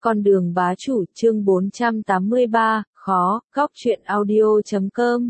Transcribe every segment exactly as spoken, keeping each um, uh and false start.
Con đường bá chủ chương bốn trăm tám mươi ba, khó, góc truyện audio.com.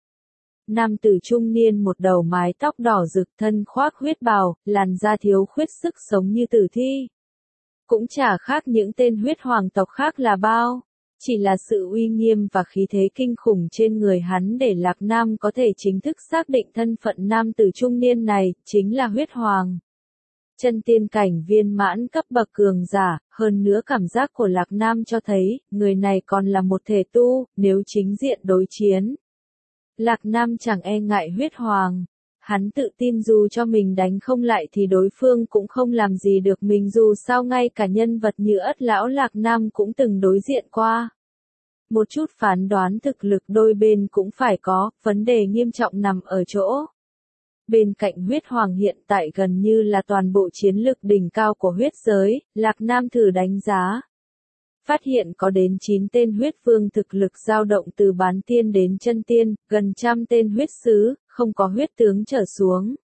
Nam tử trung niên một đầu mái tóc đỏ rực thân khoác huyết bào, làn da thiếu khuyết sức sống như tử thi. Cũng chả khác những tên huyết hoàng tộc khác là bao. Chỉ là sự uy nghiêm và khí thế kinh khủng trên người hắn để Lạc Nam có thể chính thức xác định thân phận nam tử trung niên này, chính là huyết hoàng. Chân tiên cảnh viên mãn cấp bậc cường giả, hơn nữa cảm giác của Lạc Nam cho thấy, người này còn là một thể tu, nếu chính diện đối chiến. Lạc Nam chẳng e ngại huyết hoàng. Hắn tự tin dù cho mình đánh không lại thì đối phương cũng không làm gì được mình, dù sao ngay cả nhân vật như Ất Lão Lạc Nam cũng từng đối diện qua. Một chút phán đoán thực lực đôi bên cũng phải có, vấn đề nghiêm trọng nằm ở chỗ. Bên cạnh huyết hoàng hiện tại gần như là toàn bộ chiến lực đỉnh cao của huyết giới, Lạc Nam thử đánh giá. Phát hiện có đến chín tên huyết vương thực lực dao động từ bán tiên đến chân tiên, gần trăm tên huyết sứ, không có huyết tướng trở xuống.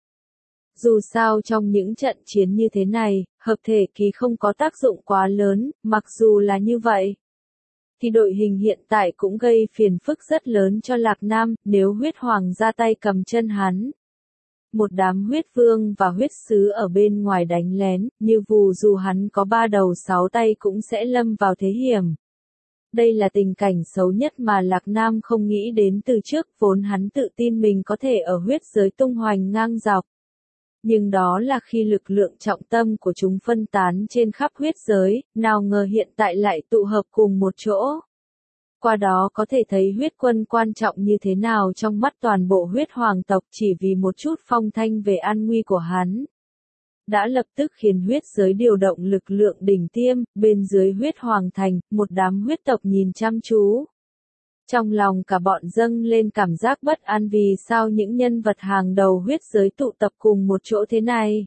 Dù sao trong những trận chiến như thế này, hợp thể kỳ không có tác dụng quá lớn, mặc dù là như vậy. Thì đội hình hiện tại cũng gây phiền phức rất lớn cho Lạc Nam, nếu huyết hoàng ra tay cầm chân hắn. Một đám huyết vương và huyết sứ ở bên ngoài đánh lén, như vù dù hắn có ba đầu sáu tay cũng sẽ lâm vào thế hiểm. Đây là tình cảnh xấu nhất mà Lạc Nam không nghĩ đến từ trước, vốn hắn tự tin mình có thể ở huyết giới tung hoành ngang dọc. Nhưng đó là khi lực lượng trọng tâm của chúng phân tán trên khắp huyết giới, nào ngờ hiện tại lại tụ hợp cùng một chỗ. Qua đó có thể thấy huyết quân quan trọng như thế nào trong mắt toàn bộ huyết hoàng tộc, chỉ vì một chút phong thanh về an nguy của hắn. Đã lập tức khiến huyết giới điều động lực lượng đỉnh tiêm, bên dưới huyết hoàng thành, một đám huyết tộc nhìn chăm chú. Trong lòng cả bọn dâng lên cảm giác bất an vì sao những nhân vật hàng đầu huyết giới tụ tập cùng một chỗ thế này.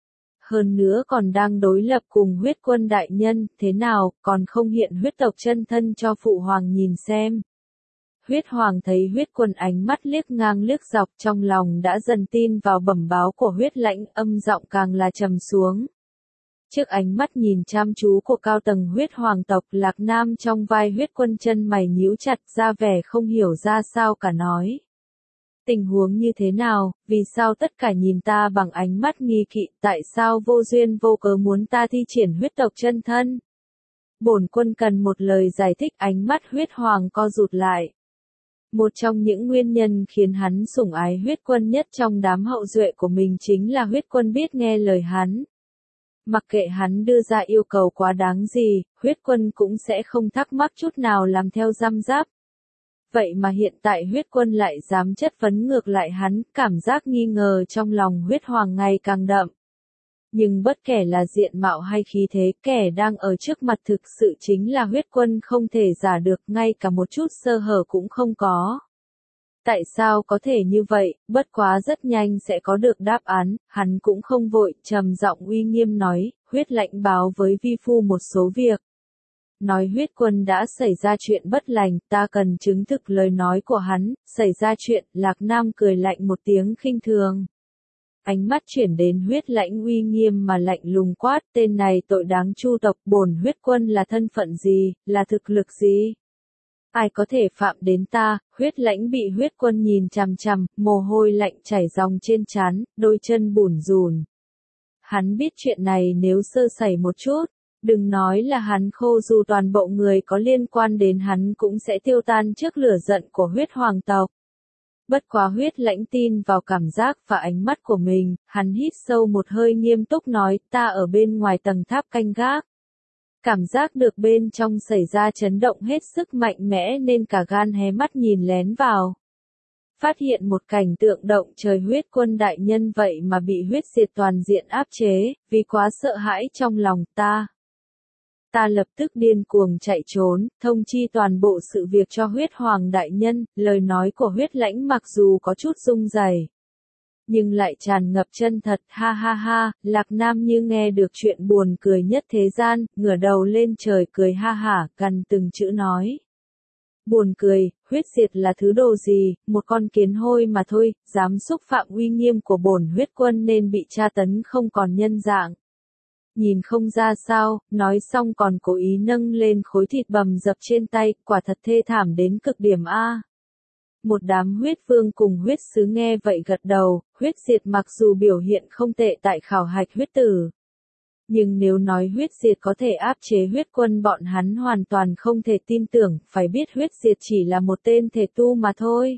Hơn nữa còn đang đối lập cùng huyết quân đại nhân, thế nào, còn không hiện huyết tộc chân thân cho phụ hoàng nhìn xem. Huyết hoàng thấy huyết quân ánh mắt liếc ngang liếc dọc, trong lòng đã dần tin vào bẩm báo của huyết lãnh, âm giọng càng là trầm xuống. Trước ánh mắt nhìn chăm chú của cao tầng huyết hoàng tộc, Lạc Nam trong vai huyết quân chân mày nhíu chặt, ra vẻ không hiểu ra sao cả nói. Tình huống như thế nào, vì sao tất cả nhìn ta bằng ánh mắt nghi kỵ, tại sao vô duyên vô cớ muốn ta thi triển huyết tộc chân thân? Bổn quân cần một lời giải thích. Ánh mắt huyết hoàng co rụt lại. Một trong những nguyên nhân khiến hắn sủng ái huyết quân nhất trong đám hậu duệ của mình chính là huyết quân biết nghe lời hắn. Mặc kệ hắn đưa ra yêu cầu quá đáng gì, huyết quân cũng sẽ không thắc mắc chút nào làm theo răm ráp. Vậy mà hiện tại huyết quân lại dám chất vấn ngược lại hắn, cảm giác nghi ngờ trong lòng huyết hoàng ngày càng đậm. Nhưng bất kể là diện mạo hay khí thế, kẻ đang ở trước mặt thực sự chính là huyết quân không thể giả được, ngay cả một chút sơ hở cũng không có. Tại sao có thể như vậy, bất quá rất nhanh sẽ có được đáp án, hắn cũng không vội, trầm giọng uy nghiêm nói, huyết lãnh báo với vi phu một số việc. Nói huyết quân đã xảy ra chuyện bất lành, ta cần chứng thực lời nói của hắn, xảy ra chuyện, Lạc Nam cười lạnh một tiếng khinh thường. Ánh mắt chuyển đến huyết lãnh uy nghiêm mà lạnh lùng quát, tên này tội đáng chu tộc, bổn huyết quân là thân phận gì, là thực lực gì? Ai có thể phạm đến ta? Huyết lãnh bị huyết quân nhìn chằm chằm, mồ hôi lạnh chảy ròng trên trán, đôi chân bủn rủn. Hắn biết chuyện này nếu sơ sẩy một chút, đừng nói là hắn khô, dù toàn bộ người có liên quan đến hắn cũng sẽ tiêu tan trước lửa giận của huyết hoàng tộc. Bất quá huyết lãnh tin vào cảm giác và ánh mắt của mình, hắn hít sâu một hơi nghiêm túc nói, ta ở bên ngoài tầng tháp canh gác. Cảm giác được bên trong xảy ra chấn động hết sức mạnh mẽ nên cả gan hé mắt nhìn lén vào. Phát hiện một cảnh tượng động trời, huyết quân đại nhân vậy mà bị huyết diệt toàn diện áp chế, vì quá sợ hãi trong lòng ta. Ta lập tức điên cuồng chạy trốn, thông chi toàn bộ sự việc cho huyết hoàng đại nhân, lời nói của huyết lãnh mặc dù có chút rung rẩy, nhưng lại tràn ngập chân thật, ha ha ha, Lạc Nam như nghe được chuyện buồn cười nhất thế gian, ngửa đầu lên trời cười ha hả, gần từng chữ nói. Buồn cười, huyết diệt là thứ đồ gì, một con kiến hôi mà thôi, dám xúc phạm uy nghiêm của bổn huyết quân nên bị tra tấn không còn nhân dạng. Nhìn không ra sao, nói xong còn cố ý nâng lên khối thịt bầm dập trên tay, quả thật thê thảm đến cực điểm a. Một đám huyết vương cùng huyết sứ nghe vậy gật đầu, huyết diệt mặc dù biểu hiện không tệ tại khảo hạch huyết tử. Nhưng nếu nói huyết diệt có thể áp chế huyết quân bọn hắn hoàn toàn không thể tin tưởng, phải biết huyết diệt chỉ là một tên thể tu mà thôi.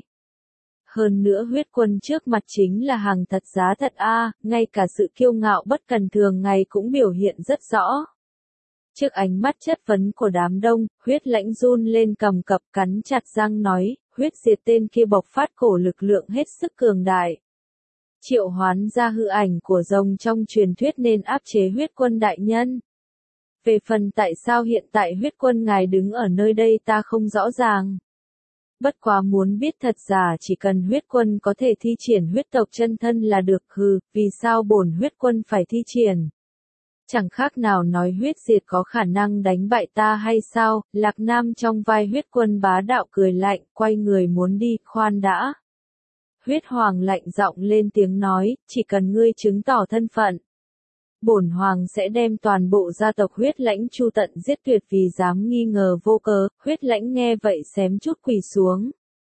Hơn nữa huyết quân trước mặt chính là hàng thật giá thật a, ngay cả sự kiêu ngạo bất cần thường ngày cũng biểu hiện rất rõ. Trước ánh mắt chất vấn của đám đông, huyết lãnh run lên cầm cập cắn chặt răng nói, huyết diệt tên kia bộc phát cổ lực lượng hết sức cường đại. Triệu hoán ra hư ảnh của rồng trong truyền thuyết nên áp chế huyết quân đại nhân. Về phần tại sao hiện tại huyết quân ngài đứng ở nơi đây ta không rõ ràng. Bất quá muốn biết thật giả chỉ cần huyết quân có thể thi triển huyết tộc chân thân là được hừ, vì sao bổn huyết quân phải thi triển. Chẳng khác nào nói huyết diệt có khả năng đánh bại ta hay sao, Lạc Nam trong vai huyết quân bá đạo cười lạnh, quay người muốn đi, khoan đã. Huyết hoàng lạnh giọng lên tiếng nói, chỉ cần ngươi chứng tỏ thân phận. Bổn hoàng sẽ đem toàn bộ gia tộc huyết lãnh chu tận giết tuyệt vì dám nghi ngờ vô cớ, huyết lãnh nghe vậy xém chút quỳ xuống.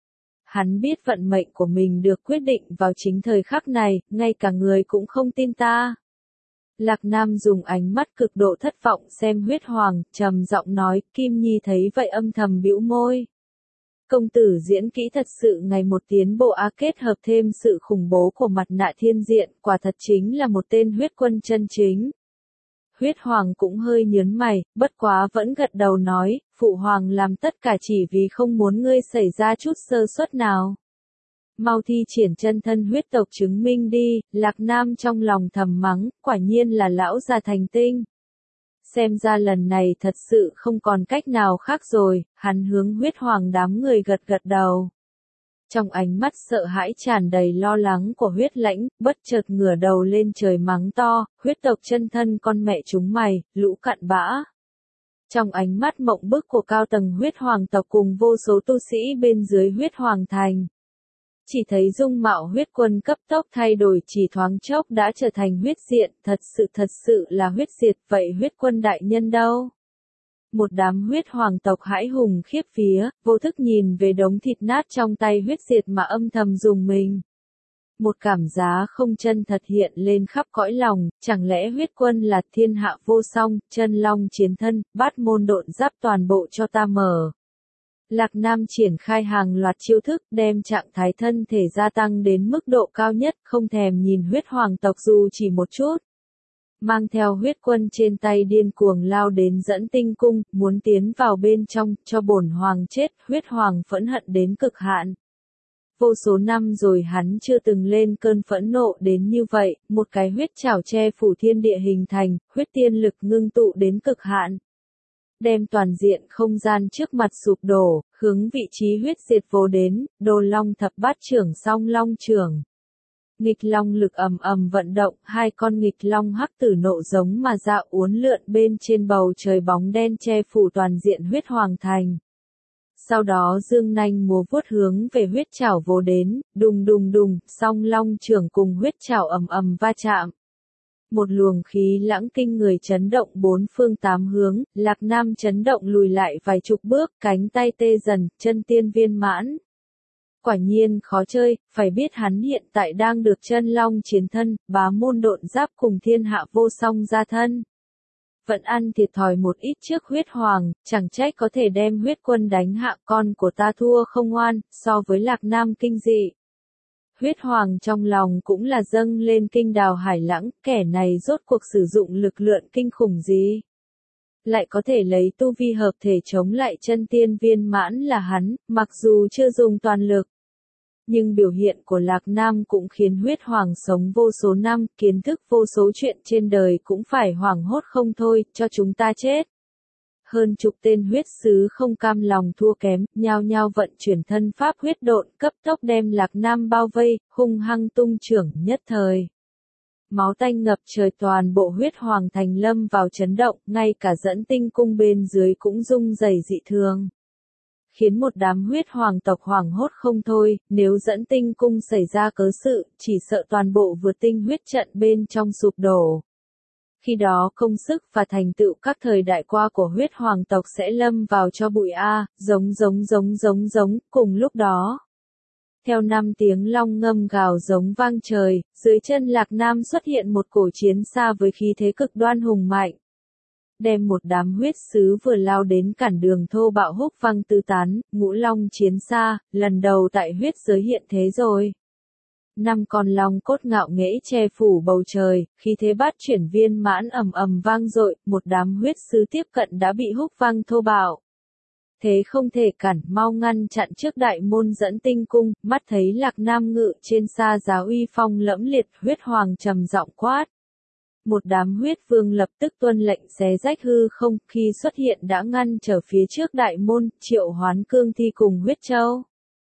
Hắn biết vận mệnh của mình được quyết định vào chính thời khắc này, ngay cả người cũng không tin ta. Lạc Nam dùng ánh mắt cực độ thất vọng xem huyết hoàng, trầm giọng nói, Kim Nhi thấy vậy âm thầm bĩu môi. Công tử diễn kỹ thật sự ngày một tiến bộ á, kết hợp thêm sự khủng bố của mặt nạ thiên diện, quả thật chính là một tên huyết quân chân chính. Huyết hoàng cũng hơi nhớn mày, bất quá vẫn gật đầu nói, phụ hoàng làm tất cả chỉ vì không muốn ngươi xảy ra chút sơ suất nào. Mau thi triển chân thân huyết tộc chứng minh đi, Lạc Nam trong lòng thầm mắng, quả nhiên là lão già thành tinh. Xem ra lần này thật sự không còn cách nào khác rồi, hắn hướng huyết hoàng đám người gật gật đầu. Trong ánh mắt sợ hãi tràn đầy lo lắng của huyết lãnh, bất chợt ngửa đầu lên trời mắng to, huyết tộc chân thân con mẹ chúng mày, lũ cặn bã. Trong ánh mắt mộng bức của cao tầng huyết hoàng tộc cùng vô số tu sĩ bên dưới huyết hoàng thành. Chỉ thấy dung mạo huyết quân cấp tốc thay đổi chỉ thoáng chốc đã trở thành huyết diện, thật sự thật sự là huyết diệt, vậy huyết quân đại nhân đâu? Một đám huyết hoàng tộc hãi hùng khiếp vía, vô thức nhìn về đống thịt nát trong tay huyết diệt mà âm thầm dùng mình. Một cảm giác không chân thật hiện lên khắp cõi lòng, chẳng lẽ huyết quân là thiên hạ vô song, chân long chiến thân, bát môn độn giáp toàn bộ cho ta mở. Lạc Nam triển khai hàng loạt chiêu thức, đem trạng thái thân thể gia tăng đến mức độ cao nhất, không thèm nhìn huyết hoàng tộc dù chỉ một chút. Mang theo huyết quân trên tay điên cuồng lao đến dẫn tinh cung, muốn tiến vào bên trong, cho bổn hoàng chết, huyết hoàng phẫn hận đến cực hạn. Vô số năm rồi hắn chưa từng lên cơn phẫn nộ đến như vậy, một cái huyết trảo che phủ thiên địa hình thành, huyết tiên lực ngưng tụ đến cực hạn. Đem toàn diện không gian trước mặt sụp đổ, hướng vị trí huyết diệt vô đến, đồ long thập bát trưởng song long trưởng. Nghịch long lực ầm ầm vận động, hai con nghịch long hắc tử nộ giống mà ra uốn lượn bên trên bầu trời bóng đen che phủ toàn diện huyết hoàng thành. Sau đó dương nanh múa vuốt hướng về huyết trảo vô đến, đùng đùng đùng, song long trưởng cùng huyết trảo ầm ầm va chạm. Một luồng khí lãng kinh người chấn động bốn phương tám hướng, Lạc Nam chấn động lùi lại vài chục bước, cánh tay tê dần, chân tiên viên mãn. Quả nhiên khó chơi, phải biết hắn hiện tại đang được chân long chiến thân, bá môn độn giáp cùng thiên hạ vô song gia thân. Vẫn ăn thiệt thòi một ít trước huyết hoàng, chẳng trách có thể đem huyết quân đánh hạ, con của ta thua không oan, so với Lạc Nam kinh dị. Huyết hoàng trong lòng cũng là dâng lên kinh đào hải lãng, kẻ này rốt cuộc sử dụng lực lượng kinh khủng gì? Lại có thể lấy tu vi hợp thể chống lại chân tiên viên mãn là hắn, mặc dù chưa dùng toàn lực. Nhưng biểu hiện của Lạc Nam cũng khiến huyết hoàng sống vô số năm, kiến thức vô số chuyện trên đời cũng phải hoảng hốt không thôi, cho chúng ta chết. Hơn chục tên huyết sứ không cam lòng thua kém, nhao nhao vận chuyển thân pháp huyết độn, cấp tốc đem Lạc Nam bao vây, hung hăng tung trưởng nhất thời. Máu tanh ngập trời, toàn bộ huyết hoàng thành lâm vào chấn động, ngay cả dẫn tinh cung bên dưới cũng rung rẩy dị thường. Khiến một đám huyết hoàng tộc hoảng hốt không thôi, nếu dẫn tinh cung xảy ra cớ sự, chỉ sợ toàn bộ vượt tinh huyết trận bên trong sụp đổ. Khi đó công sức và thành tựu các thời đại qua của huyết hoàng tộc sẽ lâm vào cho bụi a, giống giống giống giống giống, cùng lúc đó. Theo năm tiếng long ngâm gào giống vang trời, dưới chân Lạc Nam xuất hiện một cổ chiến xa với khí thế cực đoan hùng mạnh. Đem một đám huyết sứ vừa lao đến cản đường thô bạo húc văng tứ tán, ngũ long chiến xa, lần đầu tại huyết giới hiện thế rồi. Năm con long cốt ngạo nghễ che phủ bầu trời, khi thế bát chuyển viên mãn ầm ầm vang dội, một đám huyết sứ tiếp cận đã bị húc văng thô bạo. Thế không thể cản, mau ngăn chặn trước đại môn dẫn tinh cung, mắt thấy Lạc Nam ngự trên xa giá uy phong lẫm liệt, huyết hoàng trầm giọng quát. Một đám huyết vương lập tức tuân lệnh xé rách hư không, khi xuất hiện đã ngăn trở phía trước đại môn, triệu hoán cương thi cùng huyết châu.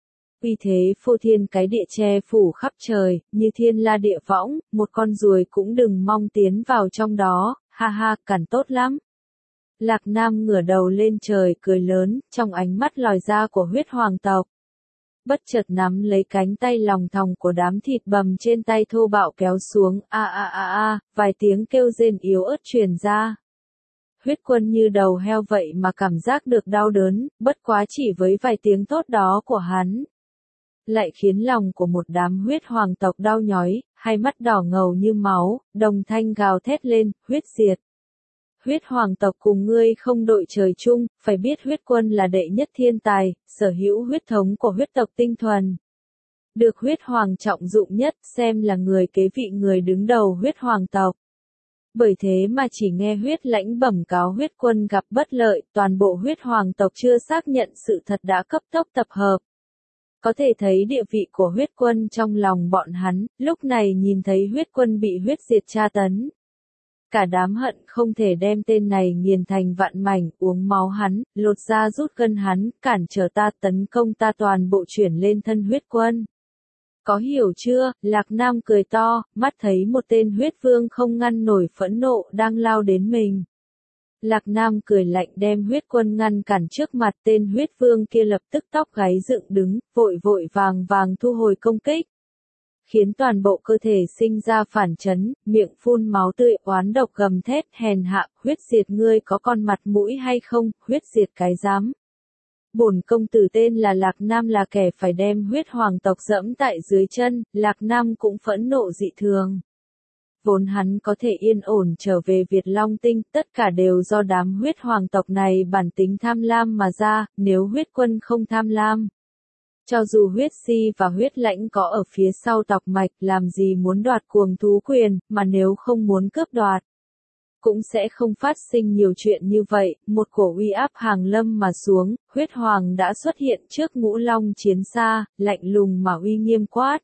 Uy thế phô thiên cái địa che phủ khắp trời, như thiên la địa võng, một con ruồi cũng đừng mong tiến vào trong đó, ha ha, cản tốt lắm. Lạc Nam ngửa đầu lên trời cười lớn, trong ánh mắt lòi ra của huyết hoàng tộc. Bất chợt nắm lấy cánh tay lòng thòng của đám thịt bầm trên tay thô bạo kéo xuống, a a a a, vài tiếng kêu rên yếu ớt truyền ra. Huyết quân như đầu heo vậy mà cảm giác được đau đớn, bất quá chỉ với vài tiếng thốt đó của hắn. Lại khiến lòng của một đám huyết hoàng tộc đau nhói, hai mắt đỏ ngầu như máu, đồng thanh gào thét lên, huyết diệt. Huyết hoàng tộc cùng ngươi không đội trời chung, phải biết huyết quân là đệ nhất thiên tài, sở hữu huyết thống của huyết tộc tinh thuần. Được huyết hoàng trọng dụng nhất, xem là người kế vị người đứng đầu huyết hoàng tộc. Bởi thế mà chỉ nghe huyết lãnh bẩm cáo huyết quân gặp bất lợi, toàn bộ huyết hoàng tộc chưa xác nhận sự thật đã cấp tốc tập hợp. Có thể thấy địa vị của huyết quân trong lòng bọn hắn, lúc này nhìn thấy huyết quân bị huyết diệt tra tấn. Cả đám hận không thể đem tên này nghiền thành vạn mảnh, uống máu hắn, lột da rút gân hắn, cản trở ta tấn công ta toàn bộ chuyển lên thân huyết quân. Có hiểu chưa? Lạc Nam cười to, mắt thấy một tên huyết vương không ngăn nổi phẫn nộ đang lao đến mình. Lạc Nam cười lạnh đem huyết quân ngăn cản trước mặt, tên huyết vương kia lập tức tóc gáy dựng đứng, vội vội vàng vàng thu hồi công kích. Khiến toàn bộ cơ thể sinh ra phản chấn, miệng phun máu tươi oán độc gầm thét hèn hạ, huyết diệt ngươi có con mặt mũi hay không, huyết diệt cái dám. Bổn công tử tên là Lạc Nam là kẻ phải đem huyết hoàng tộc dẫm tại dưới chân, Lạc Nam cũng phẫn nộ dị thường. Vốn hắn có thể yên ổn trở về Việt Long Tinh, tất cả đều do đám huyết hoàng tộc này bản tính tham lam mà ra, nếu huyết quân không tham lam. Cho dù huyết si và huyết lãnh có ở phía sau tộc mạch làm gì muốn đoạt cuồng thú quyền, mà nếu không muốn cướp đoạt, cũng sẽ không phát sinh nhiều chuyện như vậy. Một cổ uy áp hàng lâm mà xuống, huyết hoàng đã xuất hiện trước ngũ long chiến xa, lạnh lùng mà uy nghiêm quát.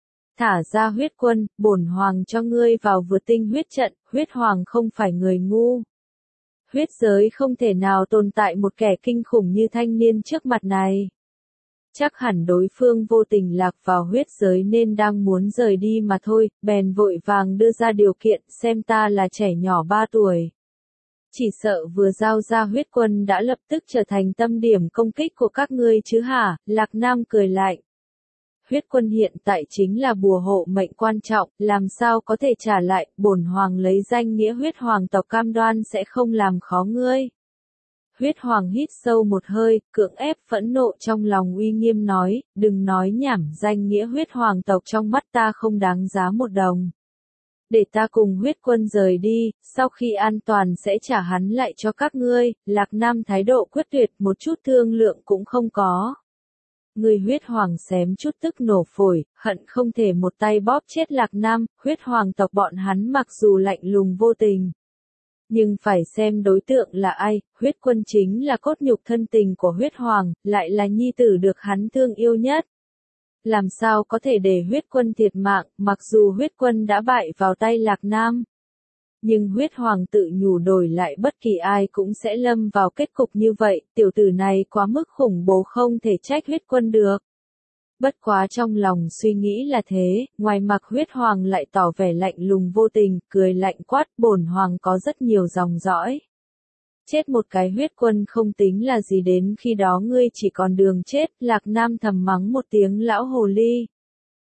Thả ra huyết quân, bổn hoàng cho ngươi vào vượt tinh huyết trận, huyết hoàng không phải người ngu. Huyết giới không thể nào tồn tại một kẻ kinh khủng như thanh niên trước mặt này. Chắc hẳn đối phương vô tình lạc vào huyết giới nên đang muốn rời đi mà thôi, bèn vội vàng đưa ra điều kiện xem ta là trẻ nhỏ ba tuổi. Chỉ sợ vừa giao ra huyết quân đã lập tức trở thành tâm điểm công kích của các ngươi chứ hả, Lạc Nam cười lạnh. Huyết quân hiện tại chính là bùa hộ mệnh quan trọng, làm sao có thể trả lại, bổn hoàng lấy danh nghĩa huyết hoàng tộc cam đoan sẽ không làm khó ngươi. Huyết hoàng hít sâu một hơi, cưỡng ép phẫn nộ trong lòng uy nghiêm nói, đừng nói nhảm, danh nghĩa huyết hoàng tộc trong mắt ta không đáng giá một đồng. Để ta cùng huyết quân rời đi, sau khi an toàn sẽ trả hắn lại cho các ngươi. Lạc Nam thái độ quyết tuyệt, một chút thương lượng cũng không có. Người huyết hoàng xém chút tức nổ phổi, hận không thể một tay bóp chết Lạc Nam. Huyết hoàng tộc bọn hắn mặc dù lạnh lùng vô tình, nhưng phải xem đối tượng là ai. Huyết quân chính là cốt nhục thân tình của huyết hoàng, lại là nhi tử được hắn thương yêu nhất. Làm sao có thể để huyết quân thiệt mạng, mặc dù huyết quân đã bại vào tay Lạc Nam. Nhưng huyết hoàng tự nhủ đổi lại bất kỳ ai cũng sẽ lâm vào kết cục như vậy, tiểu tử này quá mức khủng bố không thể trách huyết quân được. Bất quá trong lòng suy nghĩ là thế, ngoài mặt huyết hoàng lại tỏ vẻ lạnh lùng vô tình, cười lạnh quát, bổn hoàng có rất nhiều dòng dõi. Chết một cái huyết quân không tính là gì, đến khi đó ngươi chỉ còn đường chết. Lạc Nam thầm mắng một tiếng lão hồ ly.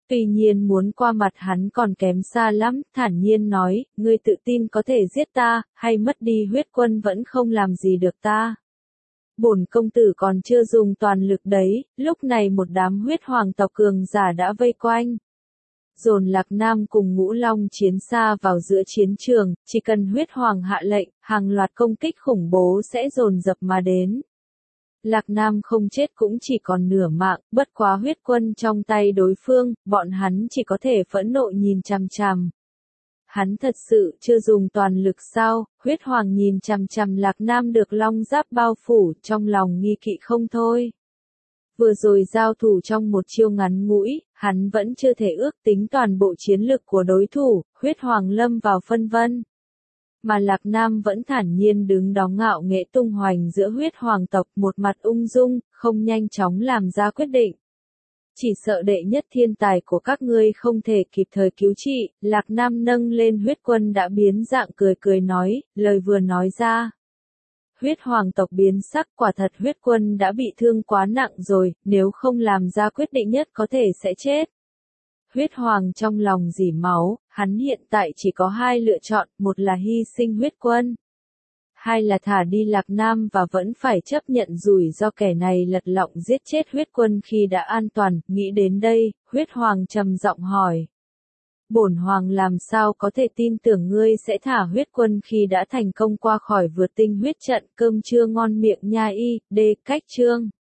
Tuy nhiên muốn qua mặt hắn còn kém xa lắm, thản nhiên nói, ngươi tự tin có thể giết ta, hay mất đi huyết quân vẫn không làm gì được ta. Bổn công tử còn chưa dùng toàn lực đấy, lúc này một đám huyết hoàng tộc cường giả đã vây quanh. Dồn Lạc Nam cùng Ngũ Long chiến xa vào giữa chiến trường, chỉ cần huyết hoàng hạ lệnh, hàng loạt công kích khủng bố sẽ dồn dập mà đến. Lạc Nam không chết cũng chỉ còn nửa mạng, bất quá huyết quân trong tay đối phương, bọn hắn chỉ có thể phẫn nộ nhìn chằm chằm. Hắn thật sự chưa dùng toàn lực sao? Huyết hoàng nhìn chằm chằm Lạc Nam được long giáp bao phủ, trong lòng nghi kỵ không thôi. Vừa rồi giao thủ trong một chiêu ngắn ngủi, hắn vẫn chưa thể ước tính toàn bộ chiến lực của đối thủ, huyết hoàng lâm vào phân vân. Mà Lạc Nam vẫn thản nhiên đứng đó ngạo nghễ tung hoành giữa huyết hoàng tộc, một mặt ung dung, không nhanh chóng làm ra quyết định. Chỉ sợ đệ nhất thiên tài của các ngươi không thể kịp thời cứu trị, Lạc Nam nâng lên huyết quân đã biến dạng cười cười nói, lời vừa nói ra. Huyết hoàng tộc biến sắc, quả thật huyết quân đã bị thương quá nặng rồi, nếu không làm ra quyết định nhất có thể sẽ chết. Huyết hoàng trong lòng rỉ máu, hắn hiện tại chỉ có hai lựa chọn, một là hy sinh huyết quân. Hai là thả đi Lạc Nam và vẫn phải chấp nhận rủi do kẻ này lật lọng giết chết huyết quân khi đã an toàn, nghĩ đến đây, huyết hoàng trầm giọng hỏi. Bổn hoàng làm sao có thể tin tưởng ngươi sẽ thả huyết quân khi đã thành công qua khỏi vượt tinh huyết trận, cơm chưa ngon miệng nha y, đê cách chương.